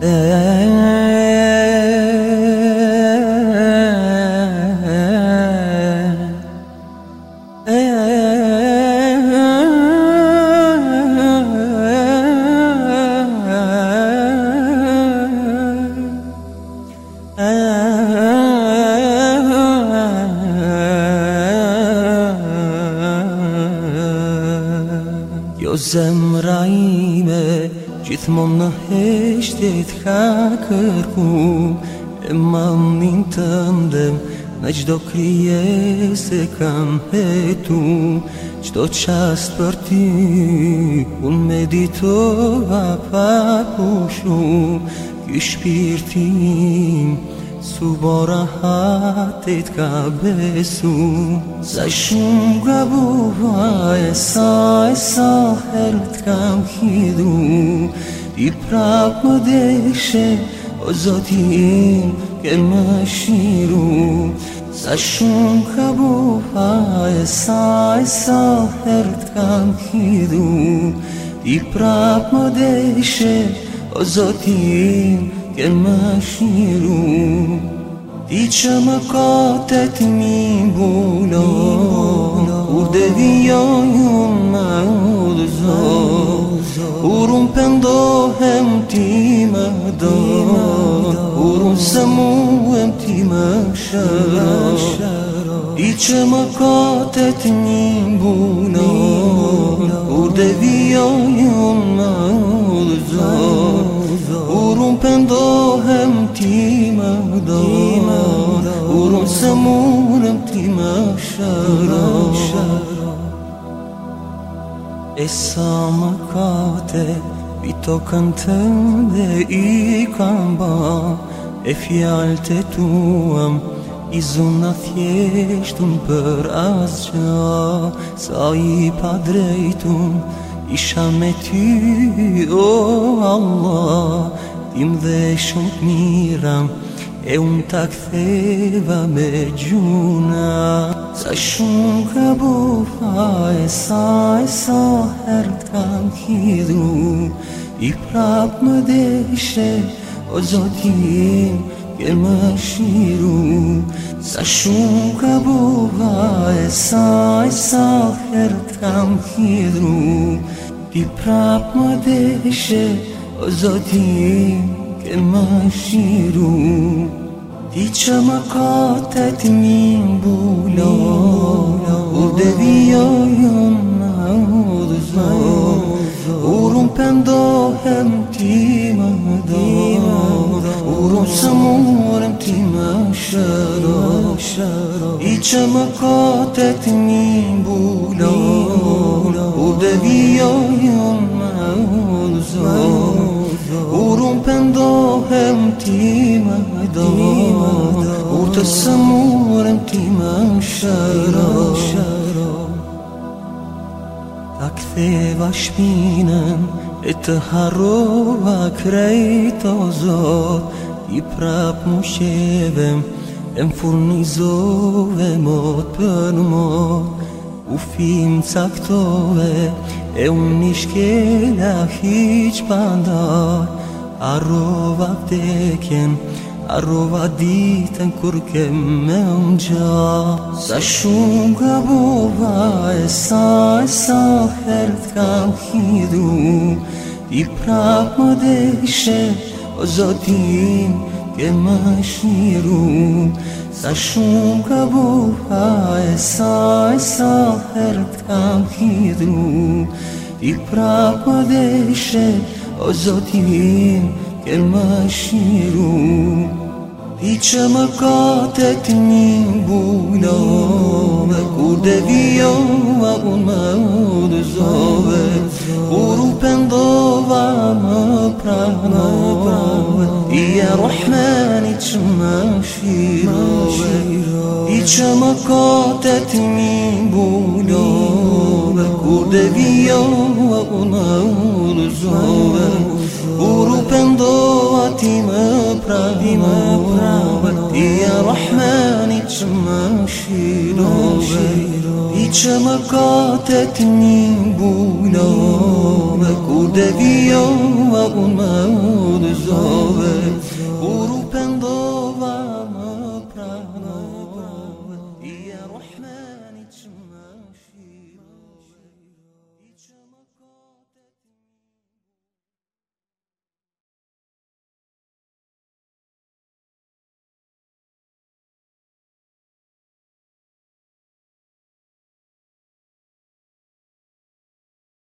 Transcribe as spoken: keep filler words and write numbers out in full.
Zemraime gjithmonë në heshtet ka kërku e mamin tëndem në gjdo krijese kam hetu gjdo qast për ty unë meditova pa pushu ky shpirtim subora hatet ka besu sa shumë gabuva e sa e sa herët kam hidu ti prap më deshe o zotin ke më shiru sa shumë gabuva e sa e sa herët kam hidu ti prap më deshe o zotin ke më shiru ti që më kotet mi mbulo kur devijoj unë më udhëzo kur unë pendohem ti më do kur unë së muem ti më shëro ti që më kotet mi mbulo kur devijoj unë më udhëzo kur unë pendohem ti më do kur unë së murem ti më shëro e sa më kate pi tokën tënde i kam ba e fjallët e tuam i zuna thjeshtun për asgja sa i pa drejtun isha me ty, o Allah, tim dhe shumë t'mira, e unë ta ktheva me gjuna. Sa shumë ka bufa e sa e sa herët kam hidru, i prap më deshe, o zotin, ke më shiru. Sa shumë ka bufa e sa e sa herët kam hidru, ti prap më deshe, o zotin, ke më shiru. Ti që më kotet mi mbulo, kur devijoj unë më udhëzo, kur unë pendohem ti më do, kur unë së murem ti më shëro. Ti që më kotet mi mbulo, kur devijoj unë më udhëzo, kur unë pendohem ti më do, kur të së murem ti më shëro. Ta ktheva shpinën e të harrova krejt o Zot, i prap mu shevem e më furnizove mot për mot. U fim caktove e unë një shkela hiq pandar, arrova vdekjen, arrova ditën kur ke me unë gja. Sa shumë ka bova e sa e sa herët kam hidru, ti prap më deshe, o zotin, ke më shiru. Sa shumë ka bova e sa e sa herët kam hidru, ti prap më deshe, o zotin, ke më shiru. Ti që më kotet mi mbulo, kur devijova unë më udhëzove, kur u pendova më pranove, ti e Rahmani që më shirove. Ti që më kotet mi mbulo, kur devijova unë më udhëzove, kur u pendova ti më pranove, ti e Rahmani që më shirove. Ti që më kotet mi mbulo,